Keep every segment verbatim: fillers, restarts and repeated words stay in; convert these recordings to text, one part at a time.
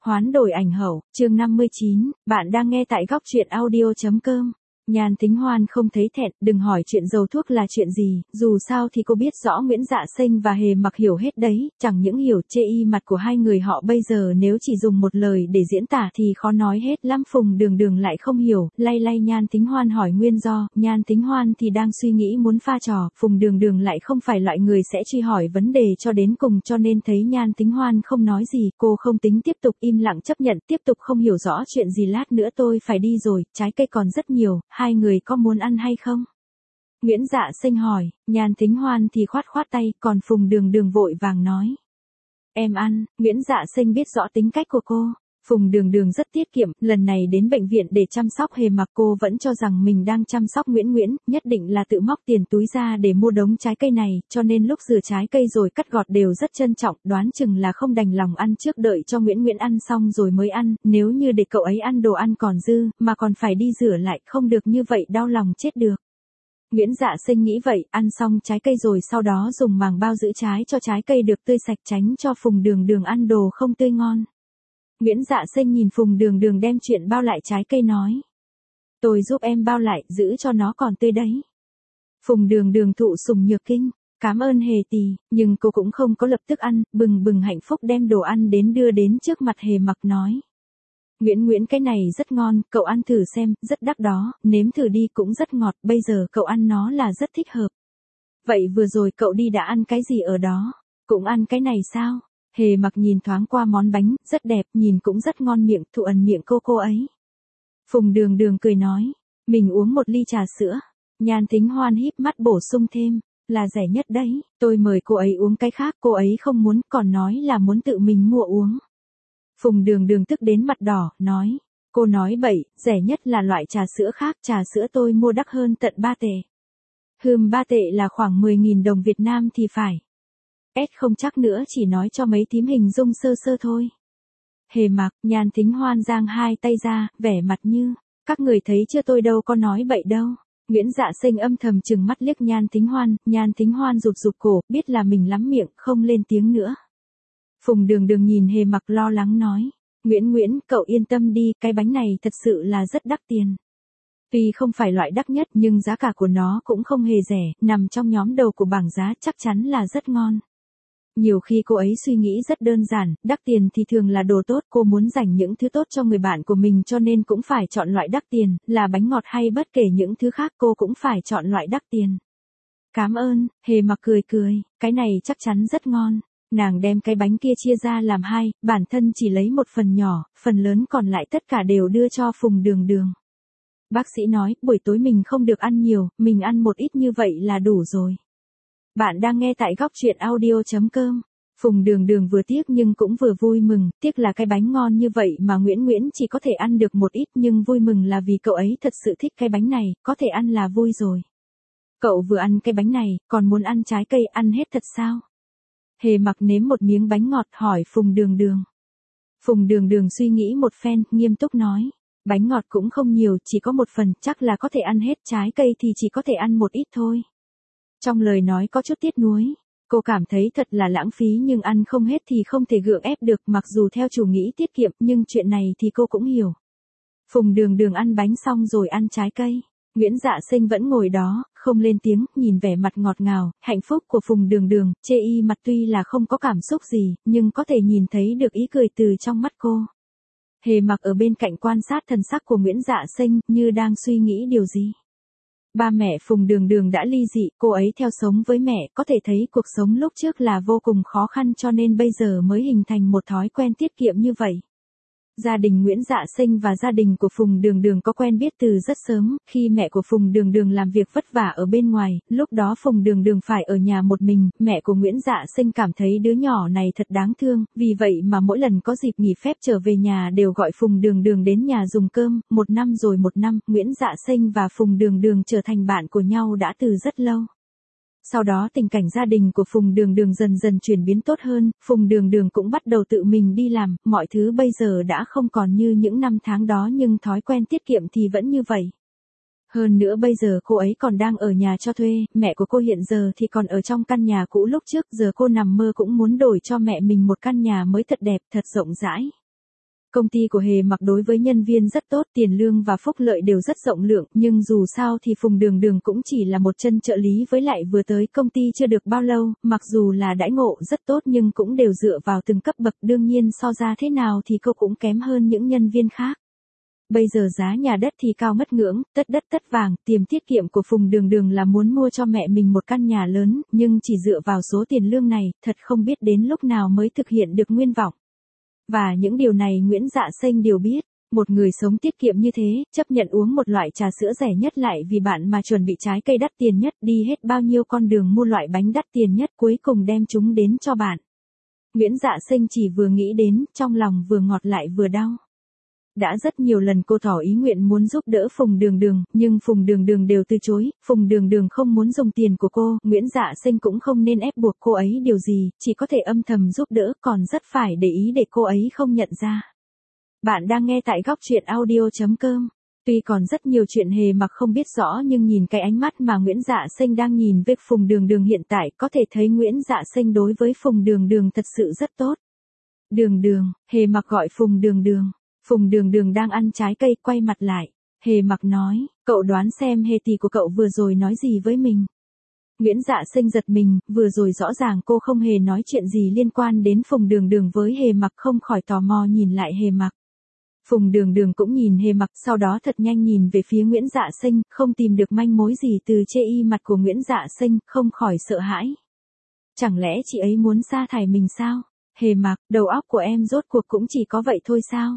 Hoán đổi ảnh hậu, chương năm mươi chín, bạn đang nghe tại góc truyện audio.com. Nhan Tính Hoan không thấy thẹn, đừng hỏi chuyện dầu thuốc là chuyện gì, dù sao thì cô biết rõ Nguyễn Dạ Sinh và Hề Mặc hiểu hết đấy, chẳng những hiểu chê y mặt của hai người họ bây giờ nếu chỉ dùng một lời để diễn tả thì khó nói hết lắm. Phùng Đường Đường lại không hiểu, lay lay Nhan Tính Hoan hỏi nguyên do, Nhan Tính Hoan thì đang suy nghĩ muốn pha trò, Phùng Đường Đường lại không phải loại người sẽ truy hỏi vấn đề cho đến cùng cho nên thấy Nhan Tính Hoan không nói gì, cô không tính tiếp tục im lặng chấp nhận, tiếp tục không hiểu rõ chuyện gì lát nữa tôi phải đi rồi, trái cây còn rất nhiều. Hai người có muốn ăn hay không? Nguyễn Dạ Sinh hỏi, Nhan Tính Hoan thì khoát khoát tay, còn Phùng Đường Đường vội vàng nói. Em ăn, Nguyễn Dạ Sinh biết rõ tính cách của cô. Phùng Đường Đường rất tiết kiệm, lần này đến bệnh viện để chăm sóc Hề Mặc cô vẫn cho rằng mình đang chăm sóc Nguyễn Nguyễn, nhất định là tự móc tiền túi ra để mua đống trái cây này, cho nên lúc rửa trái cây rồi cắt gọt đều rất trân trọng, đoán chừng là không đành lòng ăn trước đợi cho Nguyễn Nguyễn ăn xong rồi mới ăn, nếu như để cậu ấy ăn đồ ăn còn dư, mà còn phải đi rửa lại, không được như vậy đau lòng chết được. Nguyễn Dạ Sinh nghĩ vậy, ăn xong trái cây rồi sau đó dùng màng bao giữ trái cho trái cây được tươi sạch tránh cho Phùng Đường Đường ăn đồ không tươi ngon. Nguyễn Dạ Sinh nhìn Phùng Đường Đường đem chuyện bao lại trái cây nói. Tôi giúp em bao lại, giữ cho nó còn tươi đấy. Phùng Đường Đường thụ sủng nhược kinh, cảm ơn Hề tì, nhưng cô cũng không có lập tức ăn, bừng bừng hạnh phúc đem đồ ăn đến đưa đến trước mặt Hề Mặc nói. Nguyễn Nguyễn cái này rất ngon, cậu ăn thử xem, rất đắt đó, nếm thử đi cũng rất ngọt, bây giờ cậu ăn nó là rất thích hợp. Vậy vừa rồi cậu đi đã ăn cái gì ở đó? Cũng ăn cái này sao? Hề Mặc nhìn thoáng qua món bánh, rất đẹp, nhìn cũng rất ngon miệng, thụ ẩn miệng cô cô ấy. Phùng Đường Đường cười nói, mình uống một ly trà sữa. Nhan Tính Hoan híp mắt bổ sung thêm, là rẻ nhất đấy, tôi mời cô ấy uống cái khác, cô ấy không muốn, còn nói là muốn tự mình mua uống. Phùng Đường Đường tức đến mặt đỏ, nói, cô nói bậy, rẻ nhất là loại trà sữa khác, trà sữa tôi mua đắt hơn tận ba tệ. Hừm ba tệ là khoảng mười nghìn đồng Việt Nam thì phải. S không chắc nữa, chỉ nói cho mấy thím hình dung sơ sơ thôi. Hề Mặc, Nhan Tính Hoan giang hai tay ra, vẻ mặt như, các người thấy chưa tôi đâu có nói bậy đâu. Nguyễn Dạ Sinh âm thầm chừng mắt liếc Nhan Tính Hoan, Nhan Tính Hoan rụt rụt cổ, biết là mình lắm miệng, không lên tiếng nữa. Phùng Đường Đường nhìn Hề Mặc lo lắng nói, Nguyễn Nguyễn, cậu yên tâm đi, cái bánh này thật sự là rất đắt tiền. Tuy không phải loại đắt nhất nhưng giá cả của nó cũng không hề rẻ, nằm trong nhóm đầu của bảng giá chắc chắn là rất ngon. Nhiều khi cô ấy suy nghĩ rất đơn giản, đắt tiền thì thường là đồ tốt, cô muốn dành những thứ tốt cho người bạn của mình cho nên cũng phải chọn loại đắt tiền, là bánh ngọt hay bất kể những thứ khác cô cũng phải chọn loại đắt tiền. Cảm ơn, Hề Mặc cười cười, cái này chắc chắn rất ngon. Nàng đem cái bánh kia chia ra làm hai, bản thân chỉ lấy một phần nhỏ, phần lớn còn lại tất cả đều đưa cho Phùng Đường Đường. Bác sĩ nói, buổi tối mình không được ăn nhiều, mình ăn một ít như vậy là đủ rồi. Bạn đang nghe tại góc truyện audio.com. Phùng Đường Đường vừa tiếc nhưng cũng vừa vui mừng, tiếc là cái bánh ngon như vậy mà Nguyễn Nguyễn chỉ có thể ăn được một ít nhưng vui mừng là vì cậu ấy thật sự thích cái bánh này, có thể ăn là vui rồi. Cậu vừa ăn cái bánh này, còn muốn ăn trái cây, ăn hết thật sao? Hề Mặc nếm một miếng bánh ngọt hỏi Phùng Đường Đường. Phùng Đường Đường suy nghĩ một phen, nghiêm túc nói. Bánh ngọt cũng không nhiều, chỉ có một phần, chắc là có thể ăn hết, trái cây thì chỉ có thể ăn một ít thôi. Trong lời nói có chút tiếc nuối. Cô cảm thấy thật là lãng phí nhưng ăn không hết thì không thể gượng ép được, mặc dù theo chủ nghĩ tiết kiệm nhưng chuyện này thì cô cũng hiểu. Phùng Đường Đường ăn bánh xong rồi ăn trái cây. Nguyễn Dạ Sinh vẫn ngồi đó, không lên tiếng, nhìn vẻ mặt ngọt ngào, hạnh phúc của Phùng Đường Đường, chê y mặt tuy là không có cảm xúc gì, nhưng có thể nhìn thấy được ý cười từ trong mắt cô. Hề Mặc ở bên cạnh quan sát thần sắc của Nguyễn Dạ Sinh, như đang suy nghĩ điều gì. Ba mẹ Phùng Đường Đường đã ly dị, cô ấy theo sống với mẹ, có thể thấy cuộc sống lúc trước là vô cùng khó khăn cho nên bây giờ mới hình thành một thói quen tiết kiệm như vậy. Gia đình Nguyễn Dạ Sinh và gia đình của Phùng Đường Đường có quen biết từ rất sớm, khi mẹ của Phùng Đường Đường làm việc vất vả ở bên ngoài, lúc đó Phùng Đường Đường phải ở nhà một mình, mẹ của Nguyễn Dạ Sinh cảm thấy đứa nhỏ này thật đáng thương, vì vậy mà mỗi lần có dịp nghỉ phép trở về nhà đều gọi Phùng Đường Đường đến nhà dùng cơm, một năm rồi một năm, Nguyễn Dạ Sinh và Phùng Đường Đường trở thành bạn của nhau đã từ rất lâu. Sau đó tình cảnh gia đình của Phùng Đường Đường dần dần chuyển biến tốt hơn, Phùng Đường Đường cũng bắt đầu tự mình đi làm, mọi thứ bây giờ đã không còn như những năm tháng đó nhưng thói quen tiết kiệm thì vẫn như vậy. Hơn nữa bây giờ cô ấy còn đang ở nhà cho thuê, mẹ của cô hiện giờ thì còn ở trong căn nhà cũ lúc trước, giờ cô nằm mơ cũng muốn đổi cho mẹ mình một căn nhà mới thật đẹp, thật rộng rãi. Công ty của Hề Mặc đối với nhân viên rất tốt, tiền lương và phúc lợi đều rất rộng lượng, nhưng dù sao thì Phùng Đường Đường cũng chỉ là một chân trợ lý với lại vừa tới công ty chưa được bao lâu, mặc dù là đãi ngộ rất tốt nhưng cũng đều dựa vào từng cấp bậc, đương nhiên so ra thế nào thì cô cũng kém hơn những nhân viên khác. Bây giờ giá nhà đất thì cao mất ngưỡng, tất đất tất vàng, tiền tiết kiệm của Phùng Đường Đường là muốn mua cho mẹ mình một căn nhà lớn, nhưng chỉ dựa vào số tiền lương này, thật không biết đến lúc nào mới thực hiện được nguyên vọng. Và những điều này Nguyễn Dạ Xanh đều biết, một người sống tiết kiệm như thế, chấp nhận uống một loại trà sữa rẻ nhất lại vì bạn mà chuẩn bị trái cây đắt tiền nhất, đi hết bao nhiêu con đường mua loại bánh đắt tiền nhất cuối cùng đem chúng đến cho bạn. Nguyễn Dạ Xanh chỉ vừa nghĩ đến, trong lòng vừa ngọt lại vừa đau. Đã rất nhiều lần cô tỏ ý nguyện muốn giúp đỡ Phùng Đường Đường, nhưng Phùng Đường Đường đều từ chối, Phùng Đường Đường không muốn dùng tiền của cô, Nguyễn Dạ Xanh cũng không nên ép buộc cô ấy điều gì, chỉ có thể âm thầm giúp đỡ, còn rất phải để ý để cô ấy không nhận ra. Bạn đang nghe tại góc truyện audio chấm com. Tuy còn rất nhiều chuyện Hề Mặc không biết rõ nhưng nhìn cái ánh mắt mà Nguyễn Dạ Xanh đang nhìn về Phùng Đường Đường hiện tại có thể thấy Nguyễn Dạ Xanh đối với Phùng Đường Đường thật sự rất tốt. Đường Đường, Hề Mặc gọi Phùng Đường Đường. Phùng Đường Đường đang ăn trái cây quay mặt lại. Hề Mặc nói, cậu đoán xem Hề tỷ của cậu vừa rồi nói gì với mình. Nguyễn Dạ Xanh giật mình, vừa rồi rõ ràng cô không hề nói chuyện gì liên quan đến Phùng Đường Đường với Hề Mặc, không khỏi tò mò nhìn lại Hề Mặc. Phùng Đường Đường cũng nhìn Hề Mặc, sau đó thật nhanh nhìn về phía Nguyễn Dạ Xanh, không tìm được manh mối gì từ chê y mặt của Nguyễn Dạ Xanh, không khỏi sợ hãi. Chẳng lẽ chị ấy muốn sa thải mình sao? Hề Mặc, đầu óc của em rốt cuộc cũng chỉ có vậy thôi sao?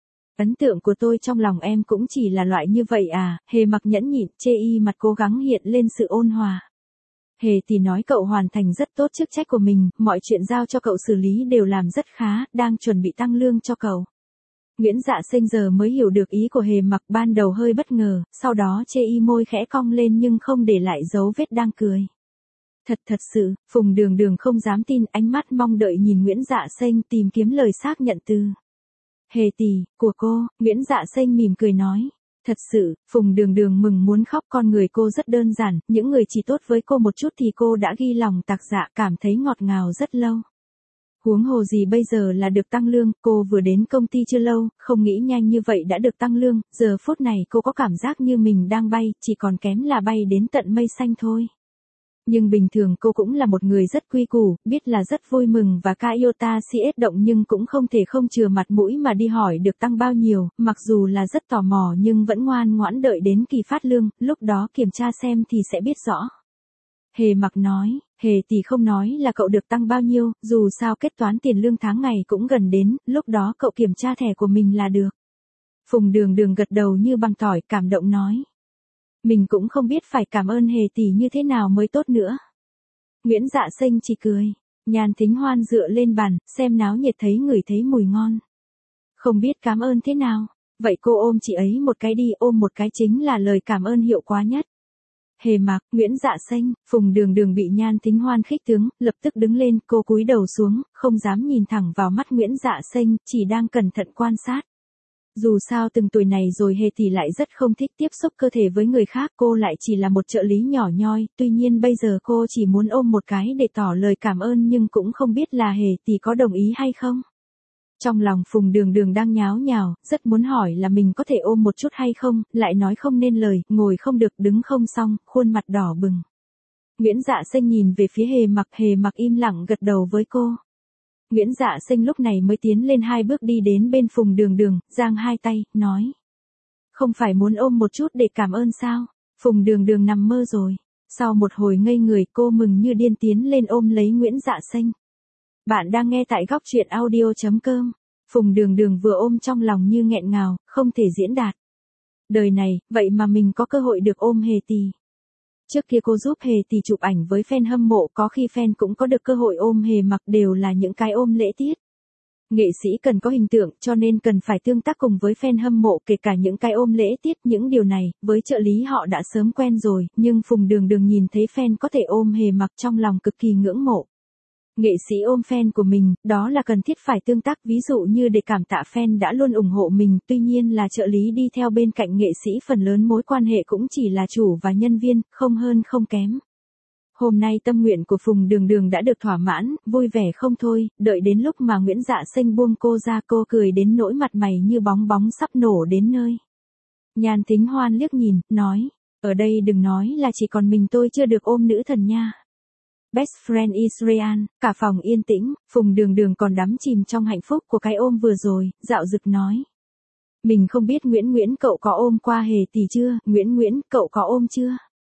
Ấn tượng của tôi trong lòng em cũng chỉ là loại như vậy à? Hề Mặc nhẫn nhịn, chê y mặt cố gắng hiện lên sự ôn hòa. Hề thì nói cậu hoàn thành rất tốt chức trách của mình, mọi chuyện giao cho cậu xử lý đều làm rất khá, đang chuẩn bị tăng lương cho cậu. Nguyễn Dạ Xanh giờ mới hiểu được ý của Hề Mặc, ban đầu hơi bất ngờ, sau đó chê y môi khẽ cong lên nhưng không để lại dấu vết đang cười. Thật thật sự, Phùng Đường Đường không dám tin, ánh mắt mong đợi nhìn Nguyễn Dạ Xanh tìm kiếm lời xác nhận từ Hề tỷ, của cô. Nguyễn Dạ Xanh mỉm cười nói. Thật sự, Phùng Đường Đường mừng muốn khóc, con người cô rất đơn giản, những người chỉ tốt với cô một chút thì cô đã ghi lòng tạc dạ, cảm thấy ngọt ngào rất lâu. Huống hồ gì bây giờ là được tăng lương, cô vừa đến công ty chưa lâu, không nghĩ nhanh như vậy đã được tăng lương, giờ phút này cô có cảm giác như mình đang bay, chỉ còn kém là bay đến tận mây xanh thôi. Nhưng bình thường cô cũng là một người rất quy củ, biết là rất vui mừng và ca iota si ết động nhưng cũng không thể không chừa mặt mũi mà đi hỏi được tăng bao nhiêu, mặc dù là rất tò mò nhưng vẫn ngoan ngoãn đợi đến kỳ phát lương, lúc đó kiểm tra xem thì sẽ biết rõ. Hề Mặc nói, Hề tỷ không nói là cậu được tăng bao nhiêu, dù sao kết toán tiền lương tháng ngày cũng gần đến, lúc đó cậu kiểm tra thẻ của mình là được. Phùng Đường Đường gật đầu như bằng tỏi, cảm động nói. Mình cũng không biết phải cảm ơn Hề tỷ như thế nào mới tốt nữa. Nguyễn Dạ Xanh chỉ cười. Nhàn Thính Hoan dựa lên bàn, xem náo nhiệt thấy ngửi thấy mùi ngon. Không biết cảm ơn thế nào, vậy cô ôm chị ấy một cái đi, ôm một cái chính là lời cảm ơn hiệu quả nhất. Hề Mặc, Nguyễn Dạ Xanh, Phùng Đường Đường bị Nhan Thính Hoan khích tướng, lập tức đứng lên, cô cúi đầu xuống, không dám nhìn thẳng vào mắt Nguyễn Dạ Xanh, chỉ đang cẩn thận quan sát. Dù sao từng tuổi này rồi Hề tỷ lại rất không thích tiếp xúc cơ thể với người khác, cô lại chỉ là một trợ lý nhỏ nhoi, tuy nhiên bây giờ cô chỉ muốn ôm một cái để tỏ lời cảm ơn nhưng cũng không biết là Hề tỷ có đồng ý hay không. Trong lòng Phùng Đường Đường đang nháo nhào, rất muốn hỏi là mình có thể ôm một chút hay không, lại nói không nên lời, ngồi không được, đứng không xong, khuôn mặt đỏ bừng. Nguyễn Dạ Xanh nhìn về phía Hề Mặc, Hề Mặc im lặng gật đầu với cô. Nguyễn Dạ Xanh lúc này mới tiến lên hai bước đi đến bên Phùng Đường Đường, giang hai tay, nói. Không phải muốn ôm một chút để cảm ơn sao? Phùng Đường Đường nằm mơ rồi. Sau một hồi ngây người cô mừng như điên tiến lên ôm lấy Nguyễn Dạ Xanh. Bạn đang nghe tại góc truyện audio chấm com. Phùng Đường Đường vừa ôm trong lòng như nghẹn ngào, không thể diễn đạt. Đời này, vậy mà mình có cơ hội được ôm Hề tỷ. Trước kia cô giúp Hề tỷ chụp ảnh với fan hâm mộ, có khi fan cũng có được cơ hội ôm Hề Mặc, đều là những cái ôm lễ tiết. Nghệ sĩ cần có hình tượng cho nên cần phải tương tác cùng với fan hâm mộ, kể cả những cái ôm lễ tiết, những điều này, với trợ lý họ đã sớm quen rồi, nhưng Phùng Đường Đường nhìn thấy fan có thể ôm Hề Mặc trong lòng cực kỳ ngưỡng mộ. Nghệ sĩ ôm fan của mình, đó là cần thiết phải tương tác, ví dụ như để cảm tạ fan đã luôn ủng hộ mình, tuy nhiên là trợ lý đi theo bên cạnh nghệ sĩ phần lớn mối quan hệ cũng chỉ là chủ và nhân viên, không hơn không kém. Hôm nay tâm nguyện của Phùng Đường Đường đã được thỏa mãn, vui vẻ không thôi, đợi đến lúc mà Nguyễn Dạ Xanh buông cô ra cô cười đến nỗi mặt mày như bóng bóng sắp nổ đến nơi. Nhan Thính Hoan liếc nhìn, nói, ở đây đừng nói là chỉ còn mình tôi chưa được ôm nữ thần nha. Best friend Israel, cả phòng yên tĩnh, Phùng Đường Đường còn đắm chìm trong hạnh phúc của cái ôm vừa rồi, dạo dực nói. Mình không biết Nguyễn Nguyễn cậu có ôm qua Hề tỷ chưa, Nguyễn Nguyễn cậu có ôm chưa?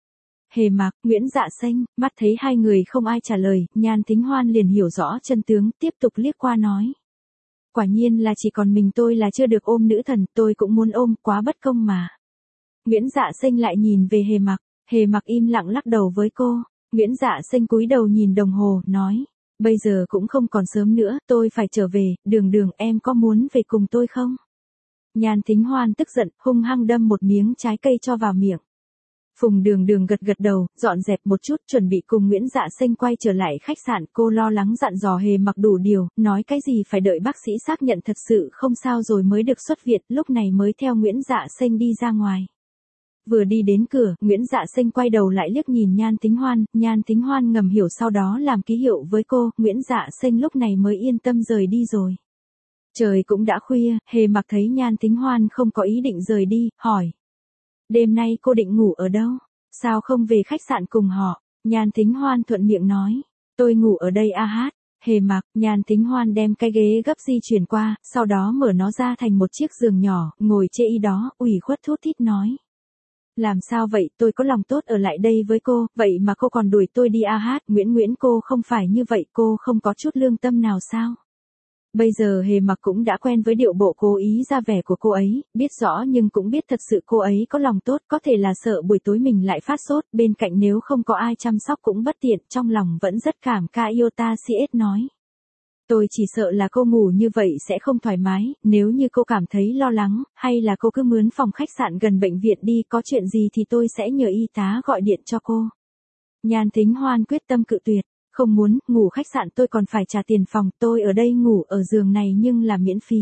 Hề Mặc, Nguyễn Dạ Xanh, mắt thấy hai người không ai trả lời, Nhan Thính Hoan liền hiểu rõ chân tướng, tiếp tục liếc qua nói. Quả nhiên là chỉ còn mình tôi là chưa được ôm nữ thần, tôi cũng muốn ôm, quá bất công mà. Nguyễn Dạ Xanh lại nhìn về Hề Mặc, Hề Mặc im lặng lắc đầu với cô, Nguyễn Dạ Xanh cúi đầu nhìn đồng hồ, nói, bây giờ cũng không còn sớm nữa, tôi phải trở về, Đường Đường em có muốn về cùng tôi không? Nhan Thính Hoan tức giận, hung hăng đâm một miếng trái cây cho vào miệng. Phùng Đường Đường gật gật đầu, dọn dẹp một chút, chuẩn bị cùng Nguyễn Dạ Xanh quay trở lại khách sạn, cô lo lắng dặn dò Hề Mặc đủ điều, nói cái gì phải đợi bác sĩ xác nhận thật sự không sao rồi mới được xuất viện, lúc này mới theo Nguyễn Dạ Xanh đi ra ngoài. Vừa đi đến cửa, Nguyễn Dạ Xanh quay đầu lại liếc nhìn Nhan Thính Hoan, Nhan Thính Hoan ngầm hiểu sau đó làm ký hiệu với cô, Nguyễn Dạ Xanh lúc này mới yên tâm rời đi rồi. Trời cũng đã khuya, Hề Mặc thấy Nhan Thính Hoan không có ý định rời đi, hỏi. Đêm nay cô định ngủ ở đâu? Sao không về khách sạn cùng họ? Nhan Thính Hoan thuận miệng nói. Tôi ngủ ở đây a hát. Hề Mặc, Nhan Thính Hoan đem cái ghế gấp di chuyển qua, sau đó mở nó ra thành một chiếc giường nhỏ, ngồi chê y đó, ủy khuất thút thít nói. Làm sao vậy, tôi có lòng tốt ở lại đây với cô, vậy mà cô còn đuổi tôi đi a hát, Nguyễn Nguyễn cô không phải như vậy, cô không có chút lương tâm nào sao? Bây giờ Hề Mặc cũng đã quen với điệu bộ cố ý ra vẻ của cô ấy, biết rõ nhưng cũng biết thật sự cô ấy có lòng tốt, có thể là sợ buổi tối mình lại phát sốt, bên cạnh nếu không có ai chăm sóc cũng bất tiện, trong lòng vẫn rất cảm ca Iota Siết nói. Tôi chỉ sợ là cô ngủ như vậy sẽ không thoải mái, nếu như cô cảm thấy lo lắng, hay là cô cứ mướn phòng khách sạn gần bệnh viện đi, có chuyện gì thì tôi sẽ nhờ y tá gọi điện cho cô. Nhan Thính Hoan quyết tâm cự tuyệt. Không muốn, ngủ khách sạn tôi còn phải trả tiền phòng, tôi ở đây ngủ ở giường này nhưng là miễn phí.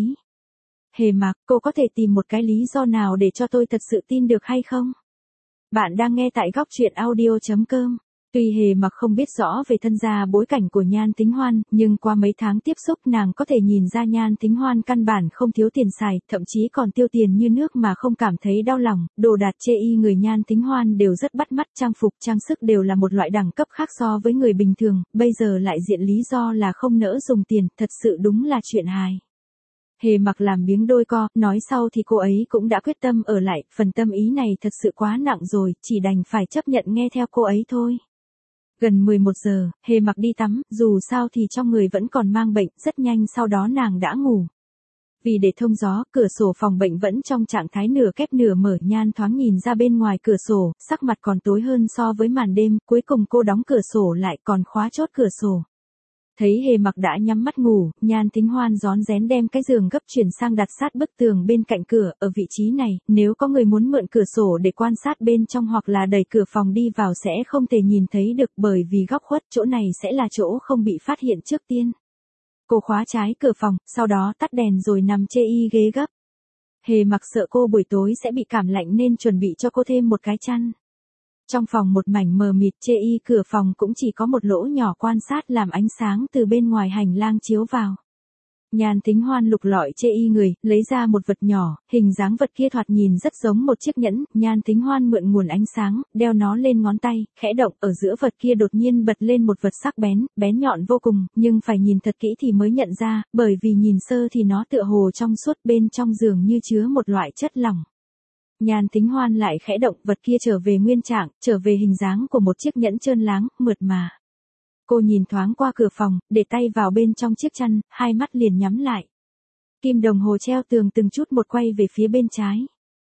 Hề Mặc, cô có thể tìm một cái lý do nào để cho tôi thật sự tin được hay không? Bạn đang nghe tại góc truyện audio chấm com. Tuy Hề Mặc không biết rõ về thân gia bối cảnh của Nhan Thính Hoan, nhưng qua mấy tháng tiếp xúc nàng có thể nhìn ra Nhan Thính Hoan căn bản không thiếu tiền xài, thậm chí còn tiêu tiền như nước mà không cảm thấy đau lòng, đồ đạc chê y người Nhan Thính Hoan đều rất bắt mắt, trang phục, trang sức đều là một loại đẳng cấp khác so với người bình thường, bây giờ lại diện lý do là không nỡ dùng tiền, thật sự đúng là chuyện hài. Hề Mặc làm biếng đôi co, nói sau thì cô ấy cũng đã quyết tâm ở lại, phần tâm ý này thật sự quá nặng rồi, chỉ đành phải chấp nhận nghe theo cô ấy thôi. Gần mười một giờ, Hề Mặc đi tắm, dù sao thì trong người vẫn còn mang bệnh, rất nhanh sau đó nàng đã ngủ. Vì để thông gió, cửa sổ phòng bệnh vẫn trong trạng thái nửa khép nửa mở, Nhan thoáng nhìn ra bên ngoài cửa sổ, sắc mặt còn tối hơn so với màn đêm, cuối cùng cô đóng cửa sổ lại còn khóa chốt cửa sổ. Thấy Hề Mặc đã nhắm mắt ngủ, Nhan Thính Hoan rón rén đem cái giường gấp chuyển sang đặt sát bức tường bên cạnh cửa, ở vị trí này, nếu có người muốn mượn cửa sổ để quan sát bên trong hoặc là đẩy cửa phòng đi vào sẽ không thể nhìn thấy được bởi vì góc khuất, chỗ này sẽ là chỗ không bị phát hiện trước tiên. Cô khóa trái cửa phòng, sau đó tắt đèn rồi nằm chê y ghế gấp. Hề Mặc sợ cô buổi tối sẽ bị cảm lạnh nên chuẩn bị cho cô thêm một cái chăn. Trong phòng một mảnh mờ mịt, chê y cửa phòng cũng chỉ có một lỗ nhỏ quan sát làm ánh sáng từ bên ngoài hành lang chiếu vào. Nhan Thính Hoan lục lọi chê y người, lấy ra một vật nhỏ, hình dáng vật kia thoạt nhìn rất giống một chiếc nhẫn, Nhan Thính Hoan mượn nguồn ánh sáng, đeo nó lên ngón tay, khẽ động, ở giữa vật kia đột nhiên bật lên một vật sắc bén, bén nhọn vô cùng, nhưng phải nhìn thật kỹ thì mới nhận ra, bởi vì nhìn sơ thì nó tựa hồ trong suốt, bên trong dường như chứa một loại chất lỏng. Nhan Thính Hoan lại khẽ động, vật kia trở về nguyên trạng, trở về hình dáng của một chiếc nhẫn trơn láng, mượt mà. Cô nhìn thoáng qua cửa phòng, để tay vào bên trong chiếc chăn, hai mắt liền nhắm lại. Kim đồng hồ treo tường từng chút một quay về phía bên trái.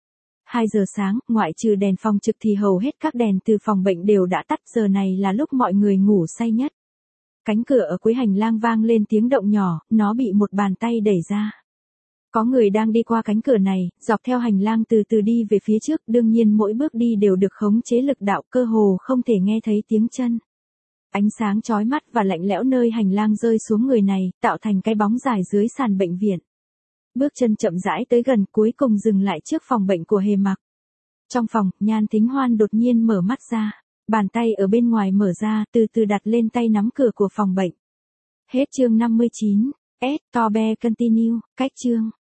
hai giờ sáng, ngoại trừ đèn phòng trực thì hầu hết các đèn từ phòng bệnh đều đã tắt, giờ này là lúc mọi người ngủ say nhất. Cánh cửa ở cuối hành lang vang lên tiếng động nhỏ, nó bị một bàn tay đẩy ra. Có người đang đi qua cánh cửa này, dọc theo hành lang từ từ đi về phía trước, đương nhiên mỗi bước đi đều được khống chế lực đạo, cơ hồ không thể nghe thấy tiếng chân. Ánh sáng chói mắt và lạnh lẽo nơi hành lang rơi xuống người này, tạo thành cái bóng dài dưới sàn bệnh viện. Bước chân chậm rãi tới gần, cuối cùng dừng lại trước phòng bệnh của Hề Mặc. Trong phòng, Nhan Thính Hoan đột nhiên mở mắt ra. Bàn tay ở bên ngoài mở ra, từ từ đặt lên tay nắm cửa của phòng bệnh. Hết chương năm mươi chín. S. Tobe continue. Cách chương.